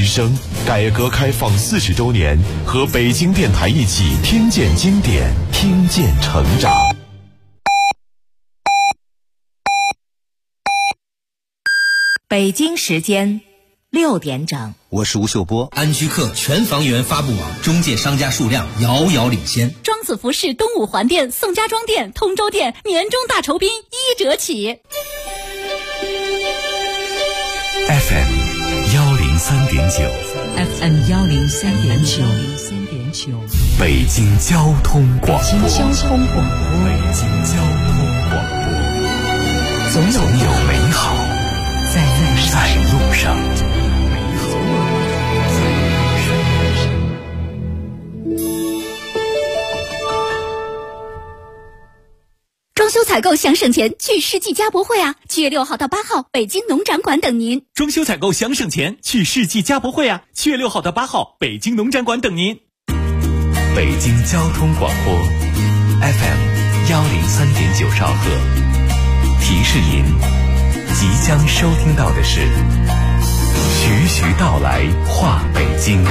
之声改革开放40周年，和北京电台一起听见经典，听见成长。 北京时间6点整， 我是吴秀波。 安居客全房源发布网中介商家数量遥遥领先。 庄子服饰东五环店、宋家庄店、通州店年终大酬宾1折起。 FM 103.9 FM 103.9， 北京交通广播。 北京交通广播，总有美好在路上。 装修采购想省钱，去世纪家博会啊！7月6号到8号，北京农展馆等您。 装修采购想省钱，去世纪家博会啊！7月6号到8号，北京农展馆等您。 北京交通广播 FM 103.9兆赫，提示您即将收听到的是徐徐道来话北京。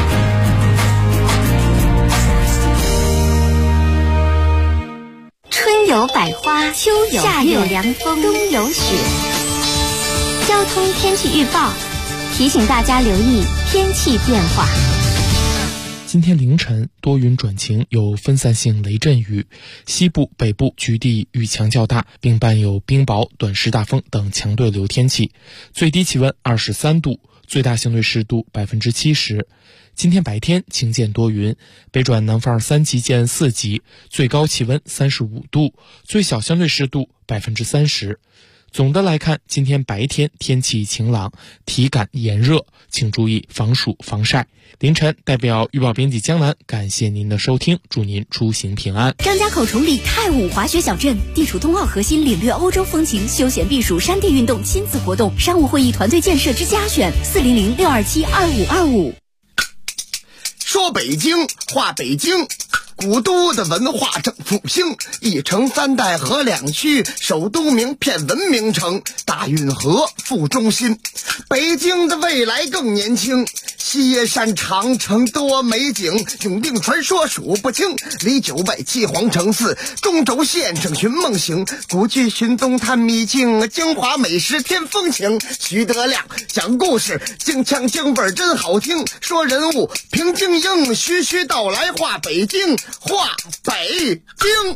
春有百花，秋有夏有凉风，冬有雪。交通天气预报提醒大家留意天气变化。 今天凌晨多云转晴，有分散性雷阵雨，西部、北部局地雨强较大，并伴有冰雹、短时大风等强对流天气。最低气温23度，最大相对湿度70%。今天白天晴见多云，北转南风3级见4级，最高气温35度，最小相对湿度30%。总的来看，今天白天天气晴朗，体感炎热，请注意防暑防晒。凌晨代表预报编辑江南感谢您的收听，祝您出行平安。 张家口崇礼太武滑雪小镇地处冬奥核心，领略欧洲风情，休闲避暑山地运动亲子活动，商务会议团队建设之家选400-627-2525。 说北京话北京，古都的文化正复兴，一城三代河两区，首都名片文明城，大运河副中心。北京的未来更年轻，西山长城多美景，永定传说数不清，离九外七皇城寺，中轴线上寻梦行，古剧寻踪探秘境，京华美食添风情。徐德亮讲故事，京腔京味真好听，说人物平静应，徐徐道来话北京，话北京。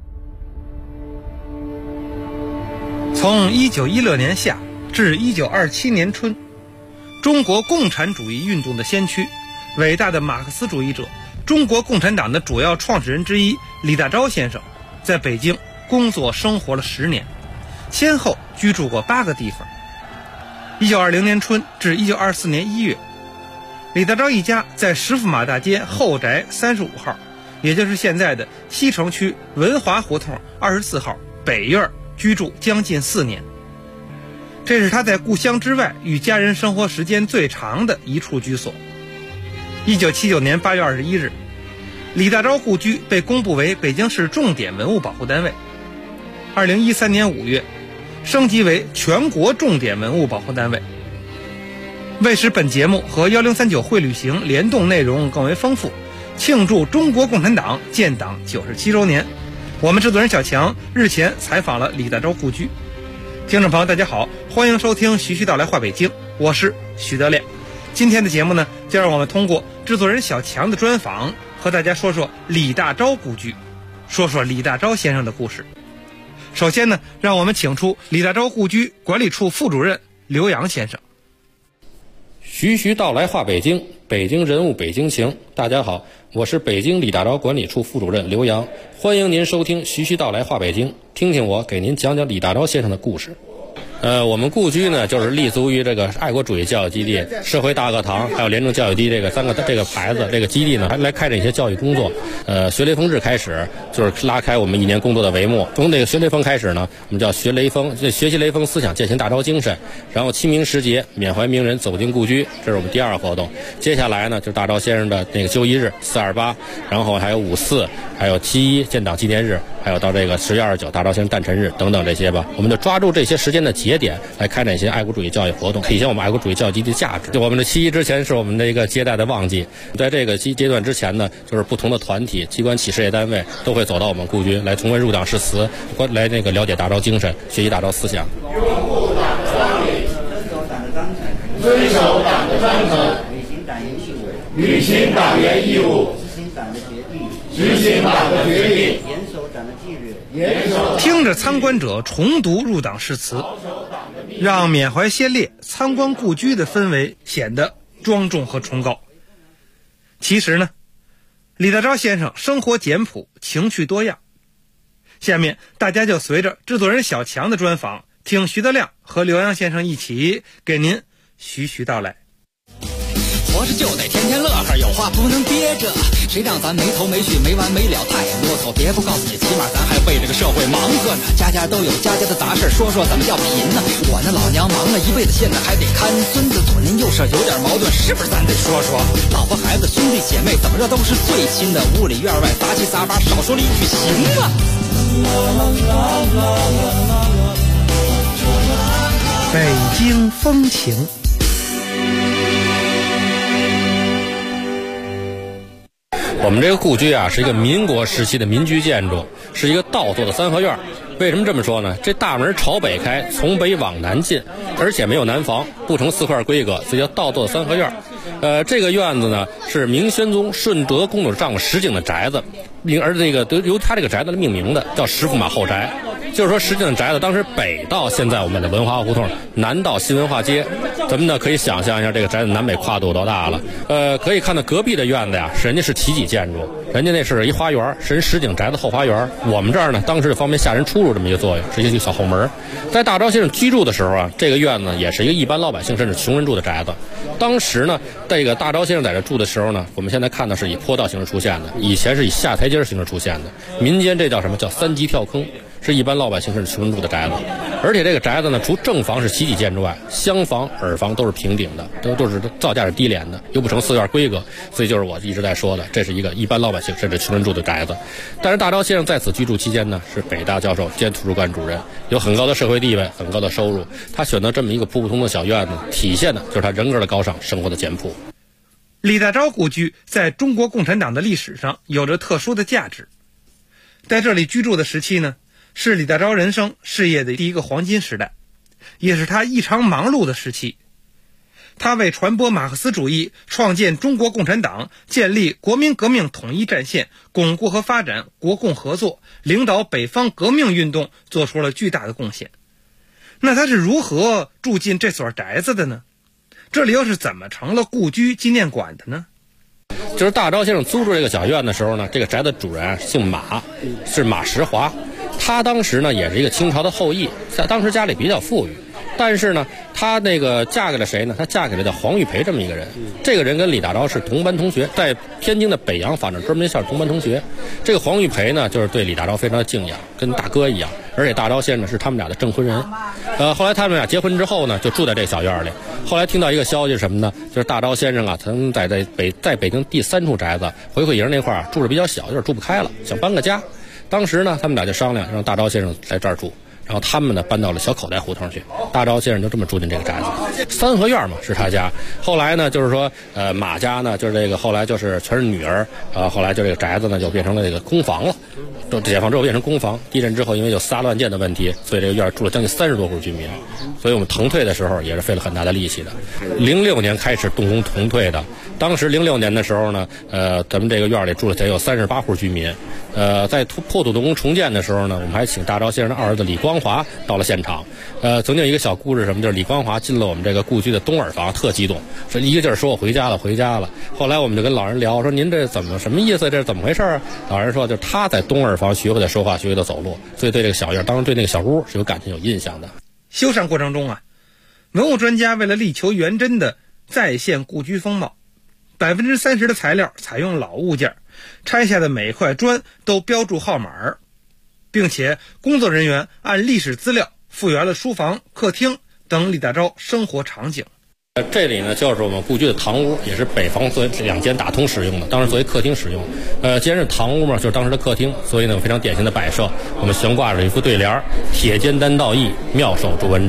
从1916年夏至1927年春，中国共产主义运动的先驱，伟大的马克思主义者，中国共产党的主要创始人之一李大钊先生，在北京工作生活了10年，先后居住过8个地方。1920年春至1924年1月，李大钊一家在石驸马大街后宅35号，也就是现在的西城区文华胡同24号北院居住将近4年。这是他在故乡之外与家人生活时间最长的一处居所。1979年8月21日，李大钊故居被公布为北京市重点文物保护单位。2013年5月，升级为全国重点文物保护单位。为使本节目和1039会旅行联动内容更为丰富，庆祝中国共产党建党97周年，我们制作人小强日前采访了李大钊故居。听众朋友大家好，欢迎收听徐徐道来话北京，我是徐德亮。今天的节目呢，就让我们通过制作人小强的专访，和大家说说李大钊故居，说说李大钊先生的故事。首先呢，让我们请出李大钊故居管理处副主任刘洋先生。 徐徐道来话北京，北京人物北京情。大家好，我是北京李大钊管理处副主任刘洋，欢迎您收听徐徐道来话北京，听听我给您讲讲李大钊先生的故事。我们故居呢，就是立足于这个爱国主义教育基地、社会大课堂还有廉政教育局这个3个这个牌子，这个基地呢还来开展一些教育工作。学雷锋日开始，就是拉开我们1年工作的帷幕。从这个学雷锋开始呢，我们叫学雷锋，学习雷锋思想，践行大钊精神。然后清明时节，缅怀名人，走进故居，这是我们第2个活动。接下来呢，就是大钊先生的那个就义日428，然后还有5·4，还有7·1建党纪念日，还有到这个10月29大钊先生诞辰日等等这些吧。我们就抓住这些时间的节节点来开展一些爱国主义教育活动，体现我们爱国主义教育的价值。就我们的七一之前是我们的一个接待的旺季，在这个阶段之前呢，就是不同的团体、机关、企事业单位都会走到我们故居来重温入党誓词，来了解大昭精神，学习大昭思想。 拥护党纲领，遵守党的章程，履行党员义务，执行党的决定，严守党的纪律。 听着参观者重读入党誓词，让缅怀先烈、参观故居的氛围显得庄重和崇高。其实呢，李大钊先生生活简朴，情趣多样。下面大家就随着制作人小强的专访，听徐德亮和刘洋先生一起给您徐徐道来。 活着就得天天乐呵，有话不能憋着，谁让咱没头没绪没完没了太啰嗦。别不告诉你，起码咱还为这个社会忙活呢。家家都有家家的杂事，说说怎么叫贫呢？我那老娘忙了一辈子，现在还得看孙子，左邻右舍有点矛盾，是不是咱得说说？老婆孩子兄弟姐妹怎么着都是最亲的，屋里院外杂七杂八，少说了一句行吗？ 北京风情。 我们这个故居啊，是一个民国时期的民居建筑，是一个倒座的三合院。为什么这么说呢？这大门朝北开，从北往南进，而且没有南房，不成四块规格，所以叫倒座的三合院。这个院子呢是明宣宗顺德公主丈夫石井的宅子，而这个由他这个宅子命名的，叫石驸马后宅。就是说，石井的宅子当时北到现在我们的文华胡同，南到新文化街，咱们呢可以想象一下这个宅子南北跨度多大了。可以看到隔壁的院子呀，人家是奇迹建筑，人家那是一花园，是人石井宅子后花园。我们这儿呢，当时就方便下人出入这么一个作用，是一个小后门。在大钊先生居住的时候啊，这个院子也是一个一般老百姓甚至穷人住的宅子。当时呢，这个大钊先生在这住的时候呢，我们现在看到是以坡道形式出现的，以前是以下台阶形式出现的。民间这叫什么？叫三级跳坑。是一般老百姓甚至穷人住的宅子，而且这个宅子呢，除正房是奇迹建筑外，厢房、耳房都是平顶的，都是造价是低廉的，又不成四院规格，所以就是我一直在说的，这是一个一般老百姓甚至穷人住的宅子。但是大钊先生在此居住期间呢，是北大教授兼图书馆主任，有很高的社会地位，很高的收入。他选择这么一个普普通的小院子，体现的就是他人格的高尚，生活的简朴。 李大钊故居在中国共产党的历史上有着特殊的价值，在这里居住的时期呢，是李大钊人生事业的第一个黄金时代，也是他异常忙碌的时期。他为传播马克思主义、创建中国共产党、建立国民革命统一战线、巩固和发展国共合作、领导北方革命运动做出了巨大的贡献。那他是如何住进这所宅子的呢？这里又是怎么成了故居纪念馆的呢？ 就是大钊先生租住这个小院的时候呢，这个宅的主人姓马，是马时华。他当时呢也是一个清朝的后裔，在当时家里比较富裕，但是呢他那个嫁给了谁呢？他嫁给了叫黄玉培这么一个人。这个人跟李大钊是同班同学，在天津的北洋法政专门校同班同学。这个黄玉培呢就是对李大钊非常的敬仰，跟大哥一样，而且大钊先生是他们俩的证婚人。后来他们俩结婚之后呢，就住在这小院里。后来听到一个消息是什么呢？就是大钊先生啊，曾在北京第3处宅子回会营那块住着比较小，有点住不开了，想搬个家。当时呢，他们俩就商量让大钊先生来这儿住，然后他们呢搬到了小口袋胡同去。大钊先生就这么住进这个宅子，三合院嘛是他家。后来呢，就是说马家呢就是这个后来就是全是女儿，后来就这个宅子呢就变成了这个公房了。解放之后变成公房，地震之后因为有4大乱建的问题，所以这个院住了将近30多户居民。所以我们腾退的时候也是费了很大的力气的。06年开始动工腾退的，当时06年的时候呢，咱们这个院里住了得有38户居民。在破土动工重建的时候呢，我们还请大钊先生的二儿子李光华到了现场。曾经有一个小故事，什么就是李光华进了我们这个故居的东耳房，特激动，说一个劲儿说我回家了回家了。后来我们就跟老人聊，说您这怎么什么意思？这是怎么回事？老人说就是他在东耳房学会的说话，学会的走路，所以对这个小院，当时对那个小屋是有感情有印象的。 修缮过程中啊，文物专家为了力求原真的再现故居风貌，30%的材料采用老物件，拆下的每块砖都标注号码，并且工作人员按历史资料复原了书房、客厅等李大钊生活场景。 这里呢就是我们故居的堂屋，也是北房作为2间打通使用的，当时作为客厅使用。既然是堂屋嘛，就是当时的客厅，所以呢非常典型的摆设，我们悬挂着一副对联：铁肩担道义，妙手著文章。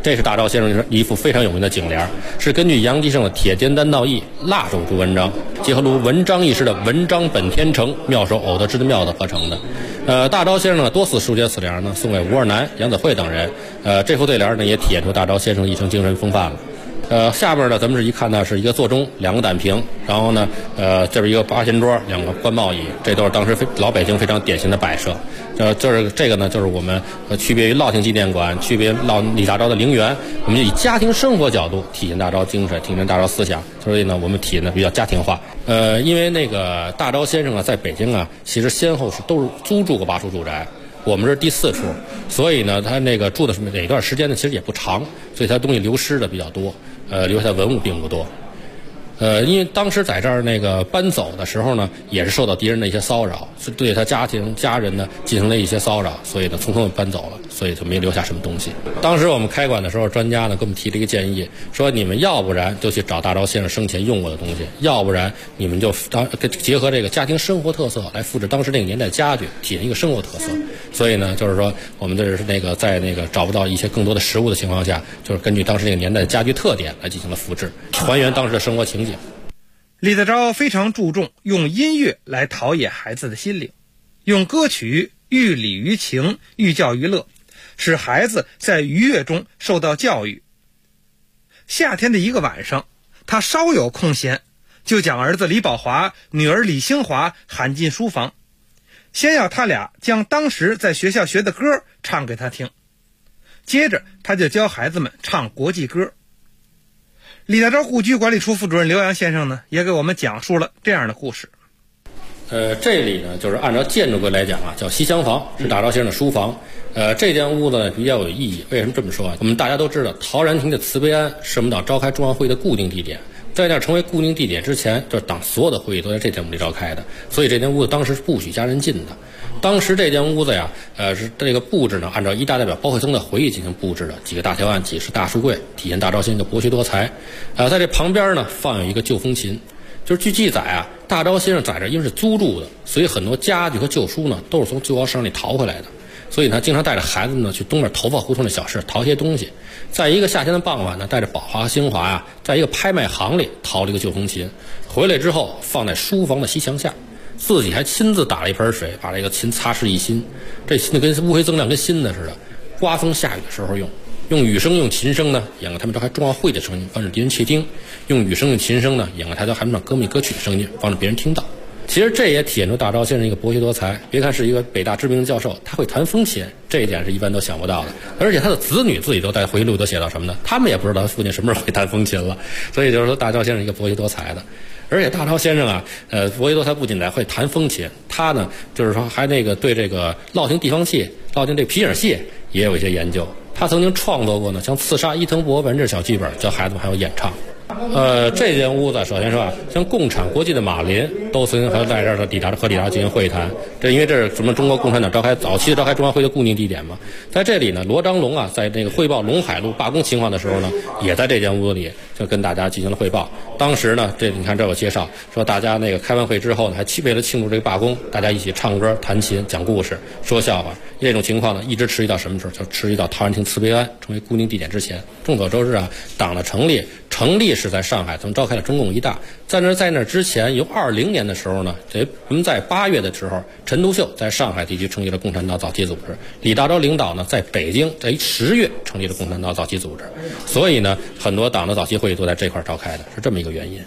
这是大钊先生一幅非常有名的颈联，是根据杨吉胜的铁肩担道义蜡手著文章，结合了文章一诗的文章本天成，妙手偶得之的妙的合成的。大钊先生呢多次书写此联呢，送给吴二南、杨子慧等人。这副对联呢也体现出大钊先生的一生精神风范了。下边呢，咱们是一看呢是一个座钟，2个胆瓶，然后呢，这边一个八仙桌，2个官帽椅，这都是当时老北京非常典型的摆设。就是这个呢，就是我们区别于乐亭纪念馆，区别李大钊的陵园，我们就以家庭生活角度体现大钊精神，体现大钊思想，所以呢，我们体现的比较家庭化。因为那个大钊先生啊，在北京啊，其实先后都是租住过8处住宅。我们是第4处，所以呢，他那个住的是哪段时间呢？其实也不长，所以他东西流失的比较多，留下的文物并不多。因为当时在这儿那个搬走的时候呢，也是受到敌人的一些骚扰，是对他家人呢进行了一些骚扰，所以呢匆匆搬走了，所以就没留下什么东西。当时我们开馆的时候，专家呢给我们提了一个建议，说你们要不然就去找大钊先生生前用过的东西，要不然你们就结合这个家庭生活特色来复制当时那个年代家具，体现一个生活特色。所以呢，就是说我们这是那个在那个找不到一些更多的实物的情况下，就是根据当时那个年代的家具特点来进行了复制，还原当时的生活情景。 李大钊非常注重用音乐来陶冶孩子的心灵，用歌曲寓礼于情，寓教于乐，使孩子在愉悦中受到教育。夏天的一个晚上，他稍有空闲，就将儿子李宝华、女儿李兴华喊进书房，先要他俩将当时在学校学的歌唱给他听，接着他就教孩子们唱国际歌。李大钊故居管理处副主任刘洋先生呢，也给我们讲述了这样的故事。 这里呢，就是按照建筑规来讲啊，叫西厢房，是大钊先生的书房。这间屋子呢比较有意义，为什么这么说啊？我们大家都知道，陶然亭的慈悲庵是我们党召开中央会议的固定地点。在那成为固定地点之前，就是党所有的会议都在这间屋里召开的，所以这间屋子当时是不许家人进的。当时这间屋子呀，是这个布置呢，按照一大代表包惠僧的回忆进行布置的，几个大条案，几十大书柜，体现大钊先生的博学多才。在这旁边呢，放有一个旧风琴，就是据记载啊，大钊先生在这因为是租住的，所以很多家具和旧书呢，都是从旧窑市场里淘回来的。所以呢，经常带着孩子呢去东边头发胡同的小市淘些东西。在一个夏天的傍晚呢，带着宝华和兴华啊，在一个拍卖行里淘了一个旧风琴，回来之后放在书房的西墙下，自己还亲自打了一盆水，把这个琴擦拭一新。这琴跟乌黑锃亮，跟新的似的。刮风下雨的时候用雨声用琴声呢，演个他们召开重要会的声音，防止敌人窃听；用雨声用琴声呢，演个他们唱歌密歌曲的声音，防止别人听到。其实这也体现出大钊先生一个博学多才。别看是一个北大知名教授，他会弹风琴，这一点是一般都想不到的。而且他的子女自己都在回忆录都写到什么呢？他们也不知道他父亲什么时候会弹风琴了。所以就是说，大钊先生一个博学多才的。而且大钊先生啊，博学多才不仅会弹风琴，他呢就是说还那个对这个乐亭地方戏、乐亭这皮影戏也有一些研究。他曾经创作过呢，像刺杀伊藤博文这小剧本，教孩子们还有演唱。这间屋子首先说啊，像共产国际的马林都曾经和在这儿的李大钊进行会谈，这因为这是什么中国共产党早期召开中央会的固定地点嘛。在这里呢，罗章龙啊，在那个汇报陇海路罢工情况的时候呢，也在这间屋子里就跟大家进行了汇报。当时呢，你看这有介绍说，大家那个开完会之后呢，还为了庆祝这个罢工，大家一起唱歌、弹琴、讲故事、说笑话。这种情况呢，一直持续到什么时候？就持续到陶然亭慈悲庵成为固定地点之前。众所周知啊，党的成立是在上海，曾召开了中共一大。在那之前，由20年的时候呢，我们在8月的时候，陈独秀在上海地区成立了共产党早期组织，李大钊领导呢，在北京在10月成立了共产党早期组织。所以呢，很多党的早期会议都在这块召开的，是这么一个原因。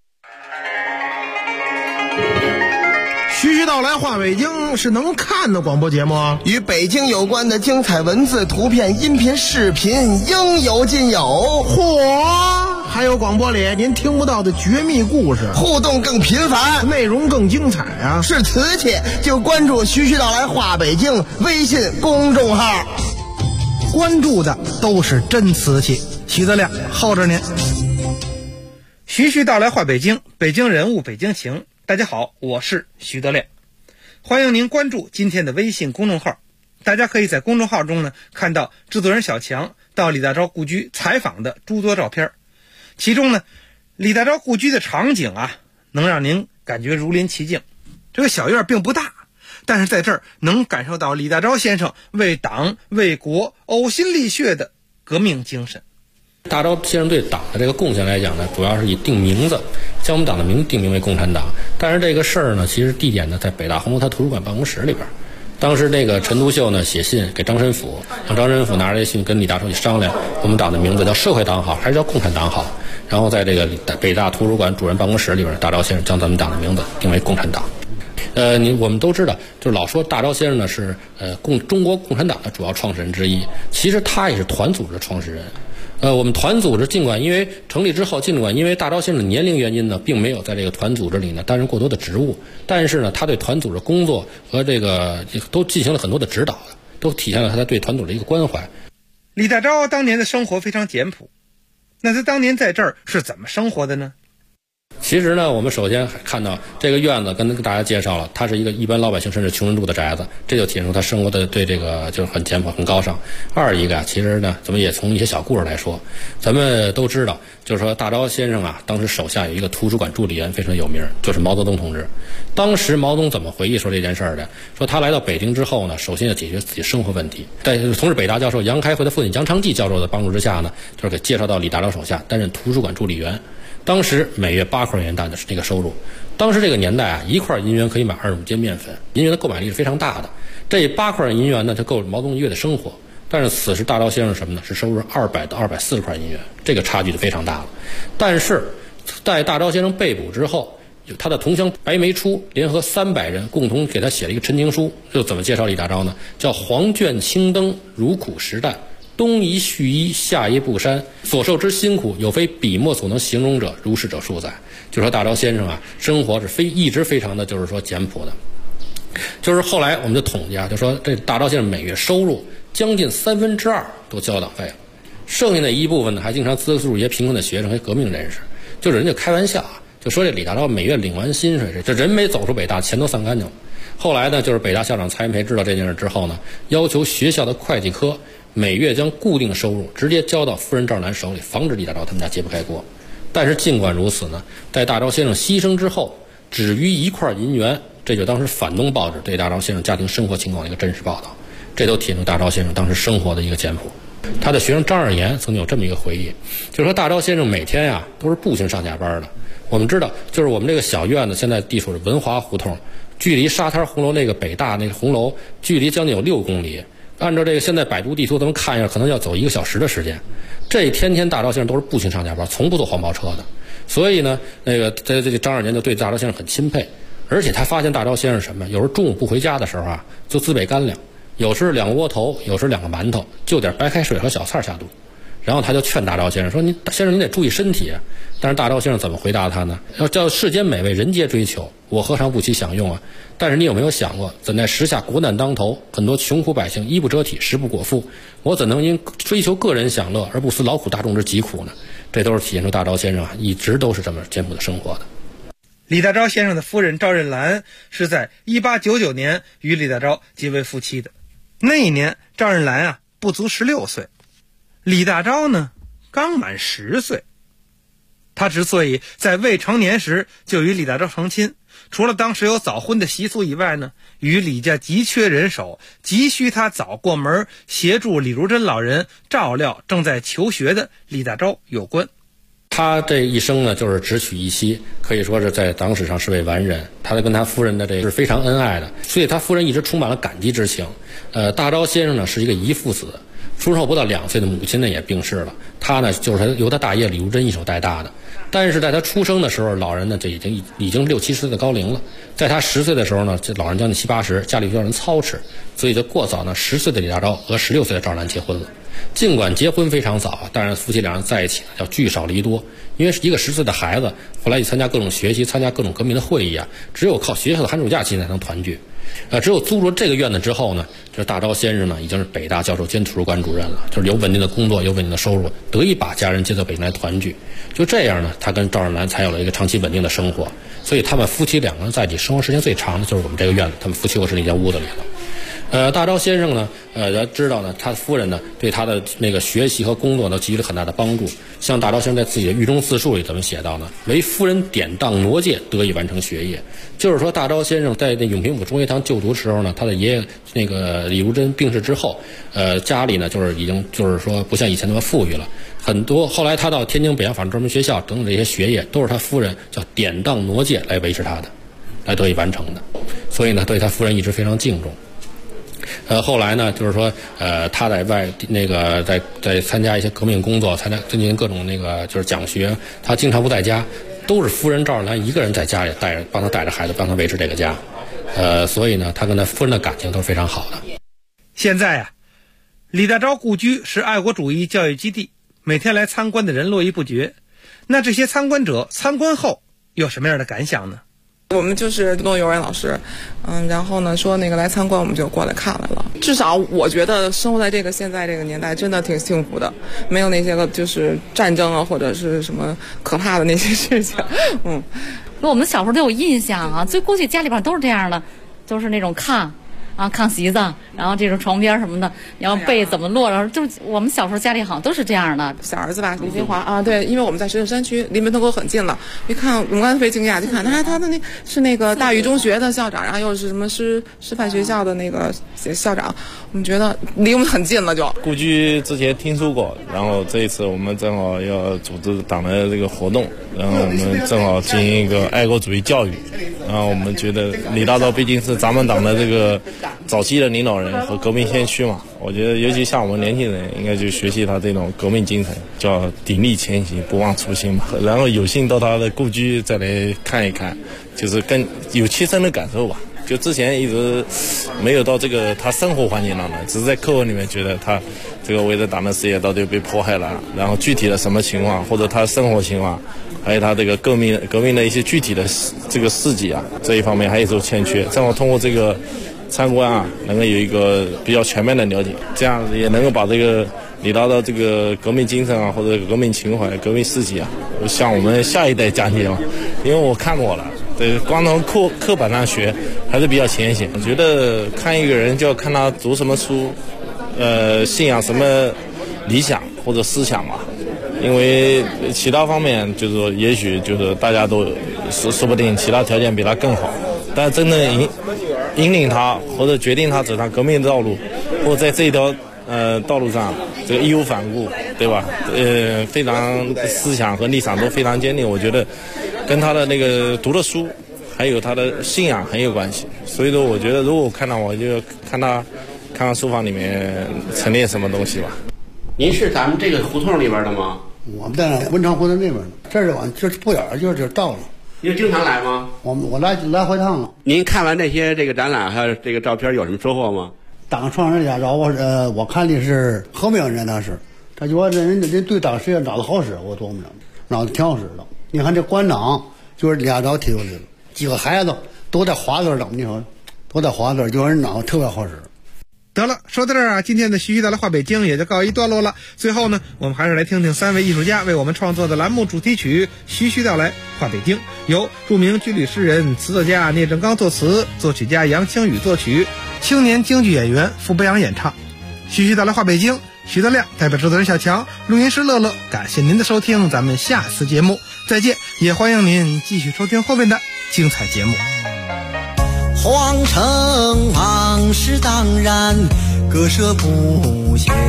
徐徐道来话北京是能看的广播节目啊，与北京有关的精彩文字、图片、音频、视频应有尽有。嚯！还有广播里您听不到的绝密故事，互动更频繁，内容更精彩啊！是瓷器就关注徐徐道来话北京微信公众号， 关注的都是真瓷器。徐德亮候着您。 徐徐道来话北京，北京人物，北京情。大家好，我是徐德亮，欢迎您关注今天的微信公众号。大家可以在公众号中呢看到制作人小强到李大钊故居采访的诸多照片，其中呢李大钊故居的场景啊能让您感觉如临其境。这个小院并不大，但是在这儿能感受到李大钊先生为党为国呕心沥血的革命精神。 大钊先生对党的这个贡献来讲呢，主要是以定名字，将我们党的名字定名为共产党。但是这个事儿呢，其实地点呢在北大红楼他图书馆办公室里边。当时这个陈独秀呢写信给张申府，让张申府拿着这信跟李大钊去商量，我们党的名字叫社会党好还是叫共产党好。然后在这个北大图书馆主任办公室里边，大钊先生将咱们党的名字定为共产党。我们都知道，就是老说大钊先生呢是中国共产党的主要创始人之一，其实他也是团组织的创始人。我们团组织尽管因为成立之后，尽管因为大钊先生的年龄原因呢，并没有在这个团组织里呢担任过多的职务，但是呢，他对团组织工作和这个都进行了很多的指导，都体现了他对团组织的一个关怀。 李大钊当年的生活非常简朴，那他当年在这儿是怎么生活的呢？ 其实呢，我们首先看到这个院子跟大家介绍了，它是一个一般老百姓甚至穷人住的宅子，这就体现出他生活的对这个就是很简朴很高尚。二一个其实呢，咱们也从一些小故事来说，咱们都知道，就是说大钊先生啊，当时手下有一个图书馆助理员非常有名，就是毛泽东同志。当时毛泽东怎么回忆说这件事儿的？说他来到北京之后呢，首先要解决自己生活问题，在同时北大教授杨开慧的父亲杨长济教授的帮助之下呢，就是给介绍到李大钊手下担任图书馆助理员。当时每月8块银元的这个收入，当时这个年代啊，1块银元可以买25斤面粉，银元的购买力是非常大的。这8块银元呢，就够毛泽东一月的生活。但是此时大钊先生什么呢？是收入200到240块银元，这个差距就非常大了。但是在大钊先生被捕之后，他的同乡白眉初联合300人共同给他写了一个陈情书，就怎么介绍李大钊呢？叫黄卷青灯，如苦实淡。东夷续衣，下衣不删，所受之辛苦，有非笔墨所能形容者，如是者数载。就说大钊先生啊，生活是一直非常的就是说简朴的。就是后来我们就统计啊，就说这大钊先生每月收入将近2/3都交党费了，剩下的一部分呢，还经常资助一些贫困的学生和革命人士。就是人家开玩笑啊，就说这李大钊每月领完薪水，这人没走出北大，钱都散干净了。后来呢，就是北大校长蔡元培知道这件事之后呢，要求学校的会计科每月将固定收入直接交到夫人赵兰手里，防止李大钊他们家揭不开锅。但是尽管如此呢，在大钊先生牺牲之后，只余1块银元，这就当时反动报纸对大钊先生家庭生活情况的一个真实报道，这都体现出大钊先生当时生活的一个简朴。他的学生张尔言曾经有这么一个回忆，就是说大钊先生每天呀都是步行上下班的。我们知道，就是我们这个小院子现在地处是文华胡同，距离沙滩红楼那个北大那个红楼距离将近有6公里。按照这个现在百度地图咱们看一下，可能要走1个小时的时间。这一天大钊先生都是步行上下班，从不坐黄包车的。所以呢，这张尔年就对大钊先生很钦佩。而且他发现大钊先生什么，有时候中午不回家的时候啊，就自备干粮，有时2个窝头，有时2个馒头，就点白开水和小菜下肚。然后他就劝大钊先生说：“先生您得注意身体啊。”但是大钊先生怎么回答他呢？要叫世间美味人皆追求，我何尝不起享用啊？但是你有没有想过，怎奈时下国难当头，很多穷苦百姓衣不遮体，食不果腹，我怎能因追求个人享乐而不思劳苦大众之疾苦呢？这都是体现出大钊先生啊，一直都是这么简朴的生活的。 李大钊先生的夫人赵任兰是在1899年与李大钊结为夫妻的。那一年赵任兰啊不足16岁，李大钊呢刚满10岁。他之所以在未成年时就与李大钊成亲，除了当时有早婚的习俗以外呢，与李家急缺人手，急需他早过门协助李如珍老人照料正在求学的李大钊有关。 他这一生呢，就是只娶一妻，可以说是在党史上是位完人。他跟他夫人的这是非常恩爱的，所以他夫人一直充满了感激之情。大钊先生呢是一个遗父子，出生后不到2岁的母亲呢也病逝了，他呢就是由他大爷李如珍一手带大的。但是在他出生的时候，老人呢这已经60、70岁的高龄了。在他10岁的时候呢，这老人将近70、80，家里需要人操持，所以就过早呢10岁的李大钊和16岁的赵兰结婚了。尽管结婚非常早，但是夫妻2人在一起要聚少离多，因为是一个10岁的孩子，后来去参加各种学习，参加各种革命的会议啊，只有靠学校的寒暑假期才能团聚。只有租入这个院子之后呢，这大钊先生呢已经是北大教授兼图书馆主任了，就是有稳定的工作，有稳定的收入，得以把家人接到北京来团聚。就这样呢，他跟赵任兰才有了一个长期稳定的生活。所以他们夫妻2个人在一起生活时间最长的就是我们这个院子，他们夫妻卧室那间屋子里了。 大钊先生呢，知道呢，他夫人呢对他的那个学习和工作呢给予了很大的帮助。像大钊先生在自己的狱中自述里怎么写到呢？为夫人典当挪介，得以完成学业。就是说，大钊先生在那永平府中学堂就读的时候呢，他的爷爷那个李如珍病逝之后，家里呢就是已经就是说不像以前那么富裕了，很多后来他到天津北洋法律专门学校等等这些学业都是他夫人叫典当挪介来维持他的，来得以完成的。所以呢，对他夫人一直非常敬重。后来呢，就是说，他在在参加一些革命工作，进行各种那个就是讲学，他经常不在家，都是夫人赵尔兰一个人在家里帮他带着孩子，帮他维持这个家。所以呢，他跟他夫人的感情都是非常好的。 现在啊，李大钊故居是爱国主义教育基地，每天来参观的人络绎不绝。那这些参观者参观后有什么样的感想呢？ 我们就是诺幼儿园老师，然后呢说那个来参观，我们就过来看来了。至少我觉得生活在现在这个年代，真的挺幸福的，没有那些个就是战争啊或者是什么可怕的那些事情。 我们小时候都有印象啊，最过去家里边都是这样的，都是那种炕啊、炕席子，然后这种床边什么的，然后被怎么落着，就是我们小时候家里好像都是这样的。 小儿子吧，李金华啊，对，因为我们在石景山区，离门头沟很近了。一看，我们刚才特别惊讶，就看他的是那个大禹中学的校长，然后又是什么师范学校的那个校长，我们觉得离我们很近了就。 故居之前听说过，然后这一次我们正好要组织党的这个活动，然后我们正好进行一个爱国主义教育，然后我们觉得李大钊毕竟是咱们党的这个早期的领导人和革命先驱嘛，我觉得尤其像我们年轻人应该去学习他这种革命精神，叫砥砺前行，不忘初心嘛。然后有幸到他的故居再来看一看，就是更有切身的感受吧。就之前一直没有到这个他生活环境当中，只是在课文里面觉得他这个为了党的事业到底被迫害了，然后具体的什么情况，或者他生活情况，还有他这个革命的一些具体的这个事迹啊，这一方面还有所欠缺。正好通过这个参观啊，能够有一个比较全面的了解，这样也能够把这个李大钊这个革命精神啊，或者革命情怀、革命事迹啊，向我们下一代讲解嘛。因为我看过了，对，光从课本上学还是比较浅显。我觉得看一个人就要看他读什么书，信仰什么理想或者思想嘛。因为其他方面就是说，也许就是大家都说不定其他条件比他更好，但真正引领他或者决定他走上革命的道路，或者在这一条道路上这个义无反顾，对吧？非常思想和立场都非常坚定，我觉得跟他的那个读的书还有他的信仰很有关系。所以说我觉得如果我看到，我就看看书房里面陈列什么东西吧。 您是咱们这个胡同里边的吗？ 我们在文昌胡同那边呢，这是往这不远就是到了。 您经常来吗？ 我来回趟了。 您看完这些这个展览还有这个照片有什么收获吗？ 党创始人家着我看的是革命人，那是他就说人对党实验脑子好使，我琢磨着脑子挺好使的。你看这馆长就是李大钊提出来的，几个孩子都在华字上，你说都在华字，就是脑子特别好使。 得了，说到这儿啊，今天的徐徐大来话北京也就告一段落了。最后呢，我们还是来听听3位艺术家为我们创作的栏目主题曲《徐徐道来话北京》，由著名军旅诗人、词作家聂政刚作词，作曲家杨清宇作曲，青年京剧演员傅北阳演唱。徐徐道来话北京，徐德亮代表制作人小强，录音师乐乐，感谢您的收听，咱们下次节目再见，也欢迎您继续收听后面的精彩节目。 皇城往事当然割舍不下，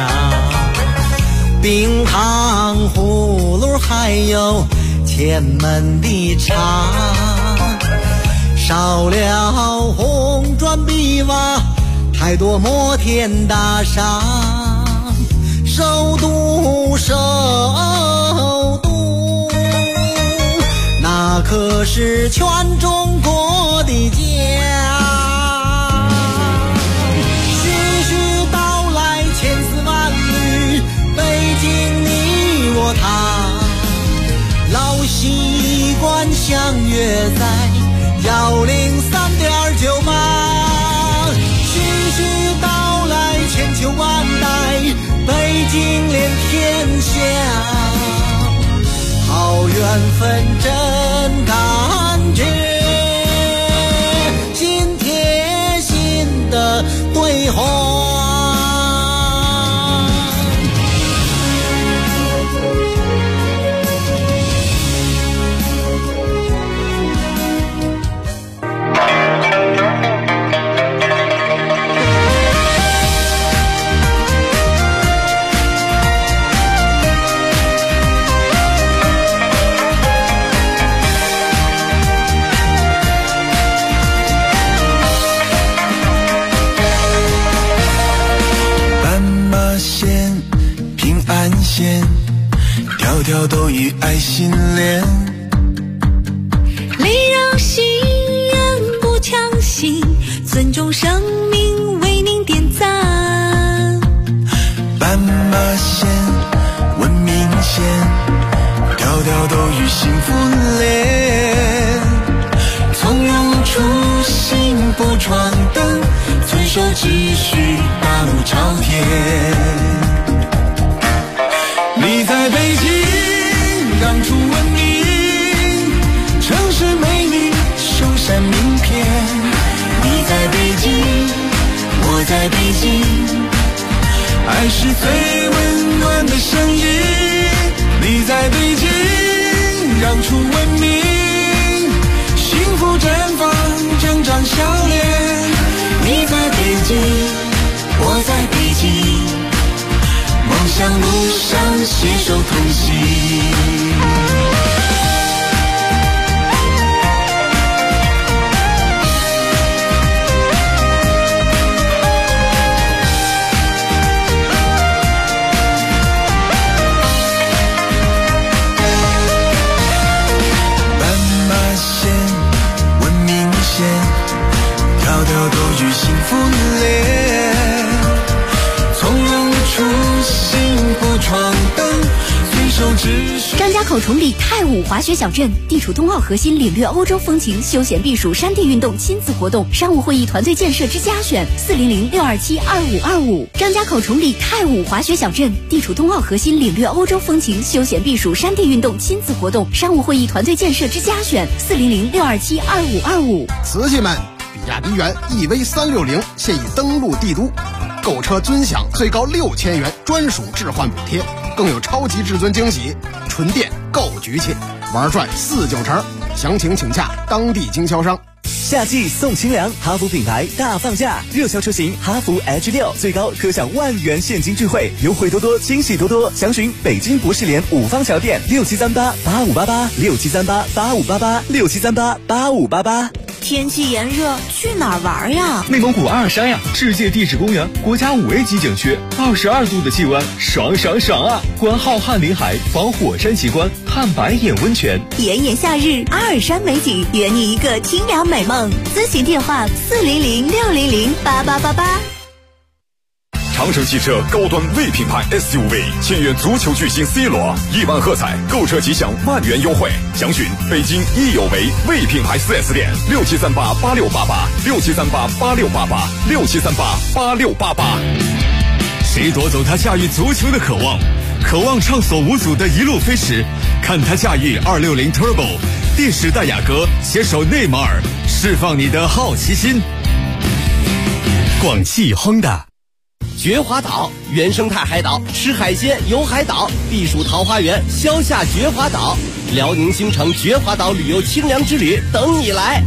冰糖葫芦还有前门的茶，少了红砖碧瓦，太多摩天大厦，首都那可是全中国的家。徐徐道来千丝万缕，北京你我他，老习惯相约在103.98。徐徐道来千秋万代，北京连天下。好缘分真感觉，心贴心的条条都与爱心连。 礼让行人不强行，尊重生命为您点赞。 斑马线、文明线，条条都与幸福连。从容初心不闯灯，遵守秩序，大路朝天。你在北京让出文明，城市美丽首闪名片。你在北京，我在北京，爱是最温暖的声音。你在北京让出文明，幸福绽放，整张笑脸。你在北京，我在北京，梦想路上携手同行。条条都与幸福连，从容初心不闯灯，随手秩序。 张家口崇礼太武滑雪小镇地处冬奥核心，领略欧洲风情，休闲避暑，山地运动亲子活动，商务会议团队建设之家选400-627-2525。张家口崇礼太武滑雪小镇地处冬奥核心，领略欧洲风情，休闲避暑，山地运动亲子活动，商务会议团队建设之家选400-627-2525。 瓷器们，比亚迪元 EV360现已登陆帝都，购车尊享最高6000元专属置换补贴，更有超级至尊惊喜，纯电够局气，玩转4-9成，详情请洽当地经销商。 夏季送清凉，哈弗品牌大放价，热销车型哈弗 H6最高可享10000元现金智慧，优惠多多，惊喜多多。详询北京博士联五方桥店67388588，67388588，67388588。 天气炎热，去哪儿玩呀？ 内蒙古阿尔山呀，世界地质公园，国家5A级景区，22度的气温，爽爽爽啊！观浩瀚林海，访火山奇观，探白眼温泉。 炎炎夏日，阿尔山美景，圆你一个清凉美梦。咨询电话400-600-8888。 长城汽车高端 V 品牌 SUV 签约足球巨星 C 罗，1万喝彩，购车即享10000元优惠。详询北京益友为 V 品牌 4S 店67388688，67388688，67388688。谁夺走他驾驭足球的渴望？渴望畅所无阻的一路飞驰，看他驾驭260 Turbo， 第10代雅阁携手内马尔，释放你的好奇心。广汽Honda。 绝华岛原生态海岛，吃海鲜游海岛，避暑桃花源消夏绝华岛，辽宁新城绝华岛旅游清凉之旅等你来。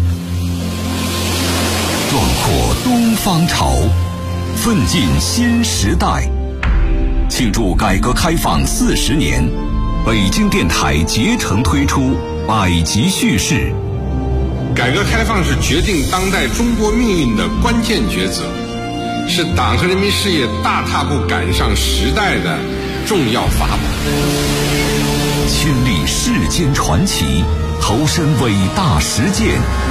壮阔东方潮，奋进新时代。庆祝改革开放40年，北京电台竭诚推出百集叙事。 改革开放是决定当代中国命运的关键抉择，是党和人民事业大踏步赶上时代的重要法宝。 亲历世间传奇，投身伟大实践，